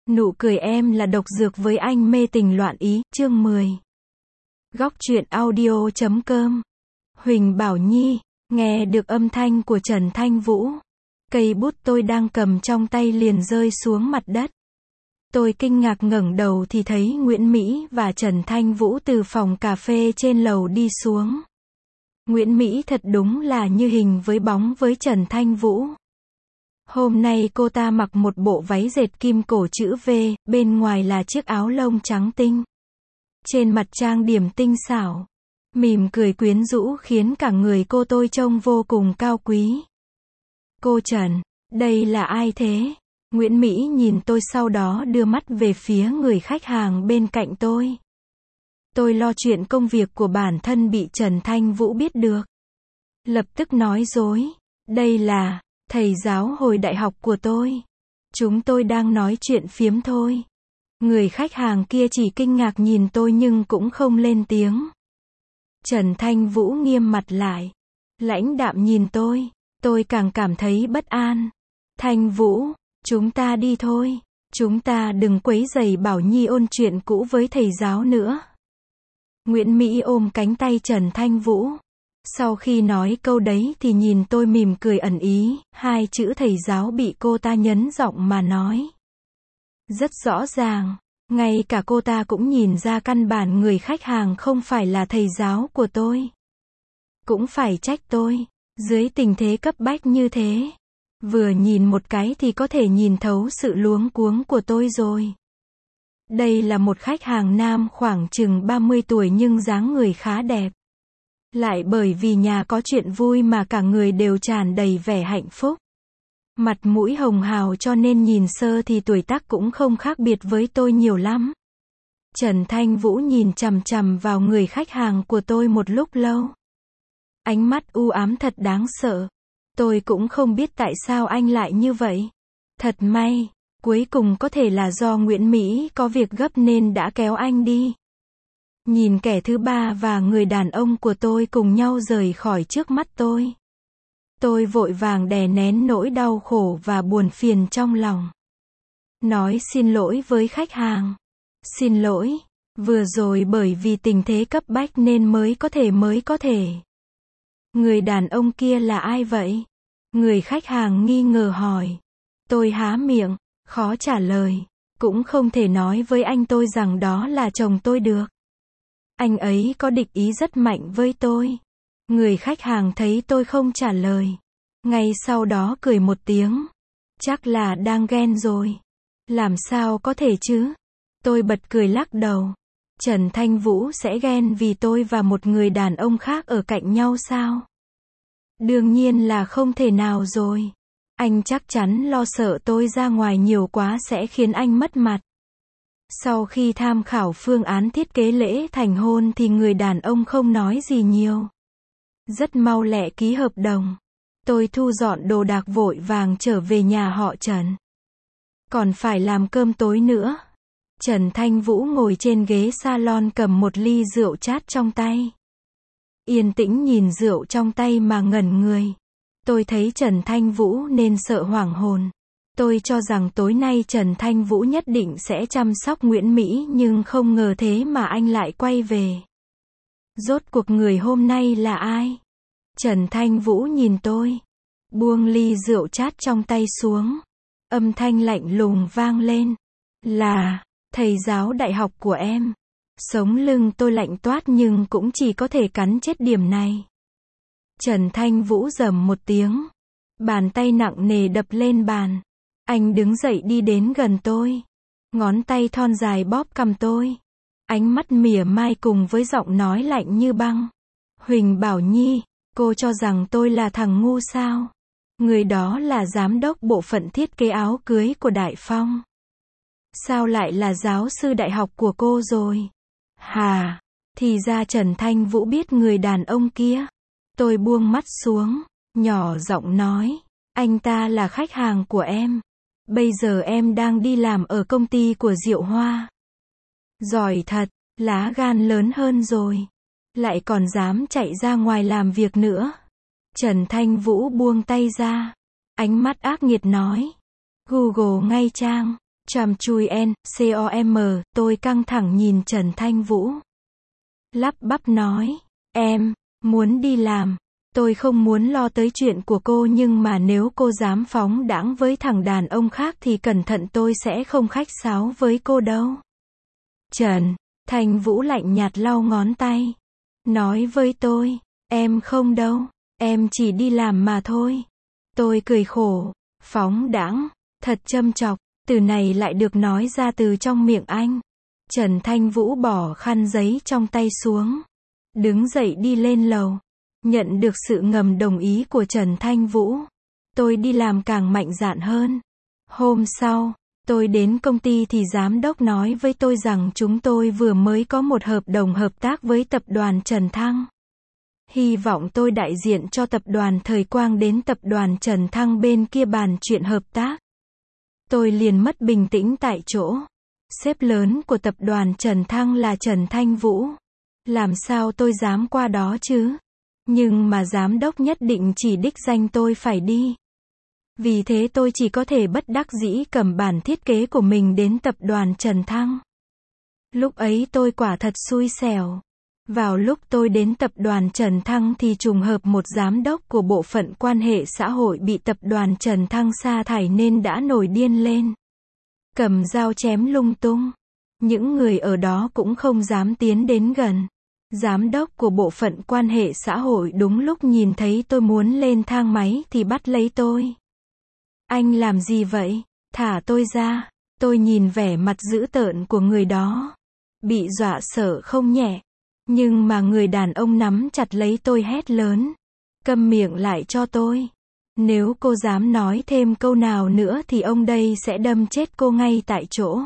Nụ cười em là độc dược với anh mê tình loạn ý, chương 10. Góc truyện audio.com. Huỳnh Bảo Nhi, nghe được âm thanh của Trần Thanh Vũ. Cây bút tôi đang cầm trong tay liền rơi xuống mặt đất. Tôi kinh ngạc ngẩng đầu thì thấy Nguyễn Mỹ và Trần Thanh Vũ từ phòng cà phê trên lầu đi xuống. Nguyễn Mỹ thật đúng là như hình với bóng với Trần Thanh Vũ. Hôm nay cô ta mặc một bộ váy dệt kim cổ chữ V, bên ngoài là chiếc áo lông trắng tinh. Trên mặt trang điểm tinh xảo, mỉm cười quyến rũ khiến cả người cô tôi trông vô cùng cao quý. Cô Trần, đây là ai thế? Nguyễn Mỹ nhìn tôi sau đó đưa mắt về phía người khách hàng bên cạnh tôi. Tôi lo chuyện công việc của bản thân bị Trần Thanh Vũ biết được. Lập tức nói dối, đây là thầy giáo hồi đại học của tôi. Chúng tôi đang nói chuyện phiếm thôi. Người khách hàng kia chỉ kinh ngạc nhìn tôi nhưng cũng không lên tiếng. Trần Thanh Vũ nghiêm mặt lại, lãnh đạm nhìn tôi càng cảm thấy bất an. Thanh Vũ, chúng ta đi thôi. Chúng ta đừng quấy rầy Bảo Nhi ôn chuyện cũ với thầy giáo nữa. Nguyễn Mỹ ôm cánh tay Trần Thanh Vũ. Sau khi nói câu đấy thì nhìn tôi mỉm cười ẩn ý, hai chữ thầy giáo bị cô ta nhấn giọng mà nói. Rất rõ ràng, ngay cả cô ta cũng nhìn ra căn bản người khách hàng không phải là thầy giáo của tôi. Cũng phải trách tôi, dưới tình thế cấp bách như thế. Vừa nhìn một cái thì có thể nhìn thấu sự luống cuống của tôi rồi. Đây là một khách hàng nam khoảng chừng 30 tuổi nhưng dáng người khá đẹp. Lại bởi vì nhà có chuyện vui mà cả người đều tràn đầy vẻ hạnh phúc. Mặt mũi hồng hào cho nên nhìn sơ thì tuổi tác cũng không khác biệt với tôi nhiều lắm. Trần Thanh Vũ nhìn chằm chằm vào người khách hàng của tôi một lúc lâu. Ánh mắt u ám thật đáng sợ. Tôi cũng không biết tại sao anh lại như vậy. Thật may, cuối cùng có thể là do Nguyễn Mỹ có việc gấp nên đã kéo anh đi. Nhìn kẻ thứ ba và người đàn ông của tôi cùng nhau rời khỏi trước mắt tôi. Tôi vội vàng đè nén nỗi đau khổ và buồn phiền trong lòng. Nói xin lỗi với khách hàng. Xin lỗi, vừa rồi bởi vì tình thế cấp bách nên mới có thể. Người đàn ông kia là ai vậy? Người khách hàng nghi ngờ hỏi. Tôi há miệng, khó trả lời. Cũng không thể nói với anh tôi rằng đó là chồng tôi được. Anh ấy có địch ý rất mạnh với tôi. Người khách hàng thấy tôi không trả lời. Ngay sau đó cười một tiếng. Chắc là đang ghen rồi. Làm sao có thể chứ? Tôi bật cười lắc đầu. Trần Thanh Vũ sẽ ghen vì tôi và một người đàn ông khác ở cạnh nhau sao? Đương nhiên là không thể nào rồi. Anh chắc chắn lo sợ tôi ra ngoài nhiều quá sẽ khiến anh mất mặt. Sau khi tham khảo phương án thiết kế lễ thành hôn thì người đàn ông không nói gì nhiều. Rất mau lẹ ký hợp đồng. Tôi thu dọn đồ đạc vội vàng trở về nhà họ Trần. Còn phải làm cơm tối nữa. Trần Thanh Vũ ngồi trên ghế salon cầm một ly rượu chát trong tay. Yên tĩnh nhìn rượu trong tay mà ngẩn người. Tôi thấy Trần Thanh Vũ nên sợ hoảng hồn. Tôi cho rằng tối nay Trần Thanh Vũ nhất định sẽ chăm sóc Nguyễn Mỹ nhưng không ngờ thế mà anh lại quay về. Rốt cuộc người hôm nay là ai? Trần Thanh Vũ nhìn tôi. Buông ly rượu chát trong tay xuống. Âm thanh lạnh lùng vang lên. Là thầy giáo đại học của em. Sống lưng tôi lạnh toát nhưng cũng chỉ có thể cắn chết điểm này. Trần Thanh Vũ rầm một tiếng. Bàn tay nặng nề đập lên bàn. Anh đứng dậy đi đến gần tôi. Ngón tay thon dài bóp cằm tôi. Ánh mắt mỉa mai cùng với giọng nói lạnh như băng. Huỳnh Bảo Nhi, cô cho rằng tôi là thằng ngu sao? Người đó là giám đốc bộ phận thiết kế áo cưới của Đại Phong. Sao lại là giáo sư đại học của cô rồi? Hà, thì ra Trần Thanh Vũ biết người đàn ông kia. Tôi buông mắt xuống, nhỏ giọng nói. Anh ta là khách hàng của em. Bây giờ em đang đi làm ở công ty của Diệu Hoa. Giỏi thật, lá gan lớn hơn rồi. Lại còn dám chạy ra ngoài làm việc nữa. Trần Thanh Vũ buông tay ra. Ánh mắt ác nghiệt nói. Google ngay trang. Chăm chui en, com, tôi căng thẳng nhìn Trần Thanh Vũ. Lắp bắp nói, em, muốn đi làm. Tôi không muốn lo tới chuyện của cô nhưng mà nếu cô dám phóng đãng với thằng đàn ông khác thì cẩn thận tôi sẽ không khách sáo với cô đâu. Trần Thanh Vũ lạnh nhạt lau ngón tay. Nói với tôi, em không đâu, em chỉ đi làm mà thôi. Tôi cười khổ, phóng đãng, thật châm chọc, từ này lại được nói ra từ trong miệng anh. Trần Thanh Vũ bỏ khăn giấy trong tay xuống. Đứng dậy đi lên lầu. Nhận được sự ngầm đồng ý của Trần Thanh Vũ. Tôi đi làm càng mạnh dạn hơn. Hôm sau, tôi đến công ty thì giám đốc nói với tôi rằng chúng tôi vừa mới có một hợp đồng hợp tác với tập đoàn Trần Thăng. Hy vọng tôi đại diện cho tập đoàn Thời Quang đến tập đoàn Trần Thăng bên kia bàn chuyện hợp tác. Tôi liền mất bình tĩnh tại chỗ. Sếp lớn của tập đoàn Trần Thăng là Trần Thanh Vũ. Làm sao tôi dám qua đó chứ? Nhưng mà giám đốc nhất định chỉ đích danh tôi phải đi. Vì thế tôi chỉ có thể bất đắc dĩ cầm bản thiết kế của mình đến tập đoàn Trần Thăng. Lúc ấy tôi quả thật xui xẻo. Vào lúc tôi đến tập đoàn Trần Thăng thì trùng hợp một giám đốc của bộ phận quan hệ xã hội bị tập đoàn Trần Thăng sa thải nên đã nổi điên lên. Cầm dao chém lung tung. Những người ở đó cũng không dám tiến đến gần. Giám đốc của bộ phận quan hệ xã hội đúng lúc nhìn thấy tôi muốn lên thang máy thì bắt lấy tôi. Anh làm gì vậy? Thả tôi ra. Tôi nhìn vẻ mặt dữ tợn của người đó. Bị dọa sợ không nhẹ. Nhưng mà người đàn ông nắm chặt lấy tôi hét lớn. Câm miệng lại cho tôi. Nếu cô dám nói thêm câu nào nữa thì ông đây sẽ đâm chết cô ngay tại chỗ.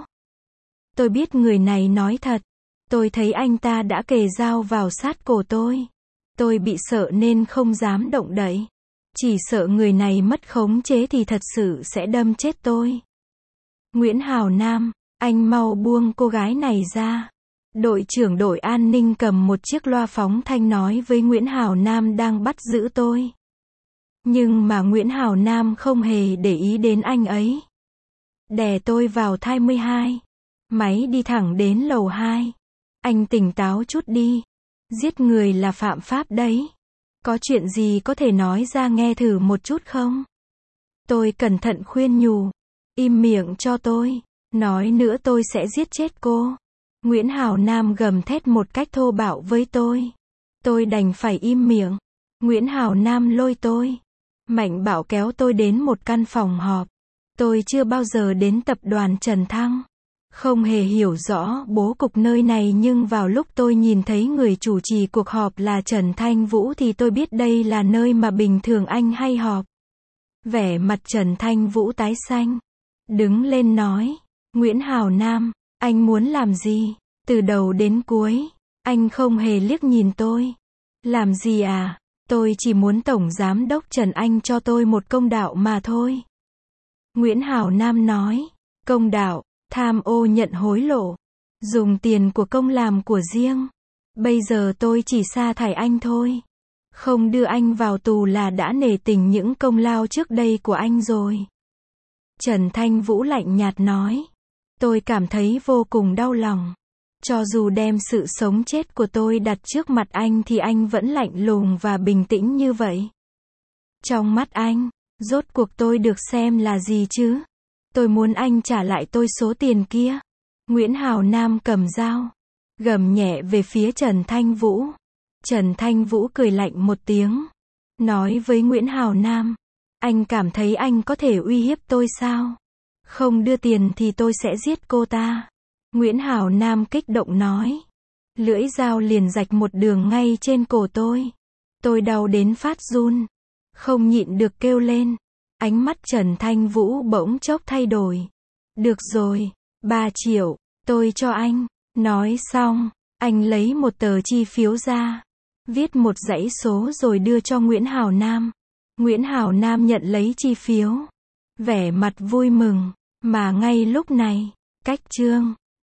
Tôi biết người này nói thật. Tôi thấy anh ta đã kề dao vào sát cổ tôi. Tôi bị sợ nên không dám động đậy. Chỉ sợ người này mất khống chế thì thật sự sẽ đâm chết tôi. Nguyễn Hào Nam, anh mau buông cô gái này ra. Đội trưởng đội an ninh cầm một chiếc loa phóng thanh nói với Nguyễn Hào Nam đang bắt giữ tôi. Nhưng mà Nguyễn Hào Nam không hề để ý đến anh ấy. Đè tôi vào thai 12. Máy đi thẳng đến lầu 2. Anh tỉnh táo chút đi. Giết người là phạm pháp đấy. Có chuyện gì có thể nói ra nghe thử một chút không? Tôi cẩn thận khuyên nhủ. Im miệng cho tôi. Nói nữa tôi sẽ giết chết cô. Nguyễn Hào Nam gầm thét một cách thô bạo với tôi. Tôi đành phải im miệng. Nguyễn Hào Nam lôi tôi. Mạnh bạo kéo tôi đến một căn phòng họp. Tôi chưa bao giờ đến tập đoàn Trần Thăng. Không hề hiểu rõ bố cục nơi này nhưng vào lúc tôi nhìn thấy người chủ trì cuộc họp là Trần Thanh Vũ thì tôi biết đây là nơi mà bình thường anh hay họp. Vẻ mặt Trần Thanh Vũ tái xanh. Đứng lên nói. Nguyễn Hào Nam, anh muốn làm gì? Từ đầu đến cuối, anh không hề liếc nhìn tôi. Làm gì à? Tôi chỉ muốn Tổng Giám đốc Trần Anh cho tôi một công đạo mà thôi. Nguyễn Hào Nam nói. Công đạo, tham ô nhận hối lộ. Dùng tiền của công làm của riêng. Bây giờ tôi chỉ sa thải anh thôi. Không đưa anh vào tù là đã nể tình những công lao trước đây của anh rồi. Trần Thanh Vũ lạnh nhạt nói. Tôi cảm thấy vô cùng đau lòng. Cho dù đem sự sống chết của tôi đặt trước mặt anh thì anh vẫn lạnh lùng và bình tĩnh như vậy. Trong mắt anh, rốt cuộc tôi được xem là gì chứ? Tôi muốn anh trả lại tôi số tiền kia. Nguyễn Hào Nam cầm dao, gầm nhẹ về phía Trần Thanh Vũ. Trần Thanh Vũ cười lạnh một tiếng. Nói với Nguyễn Hào Nam. Anh cảm thấy anh có thể uy hiếp tôi sao? Không đưa tiền thì tôi sẽ giết cô ta. Nguyễn Hào Nam kích động nói. Lưỡi dao liền rạch một đường ngay trên cổ tôi. Tôi đau đến phát run. Không nhịn được kêu lên. Ánh mắt Trần Thanh Vũ bỗng chốc thay đổi. Được rồi, 3 triệu, tôi cho anh. Nói xong, anh lấy một tờ chi phiếu ra. Viết một dãy số rồi đưa cho Nguyễn Hào Nam. Nguyễn Hào Nam nhận lấy chi phiếu. Vẻ mặt vui mừng. Mà ngay lúc này, cách chương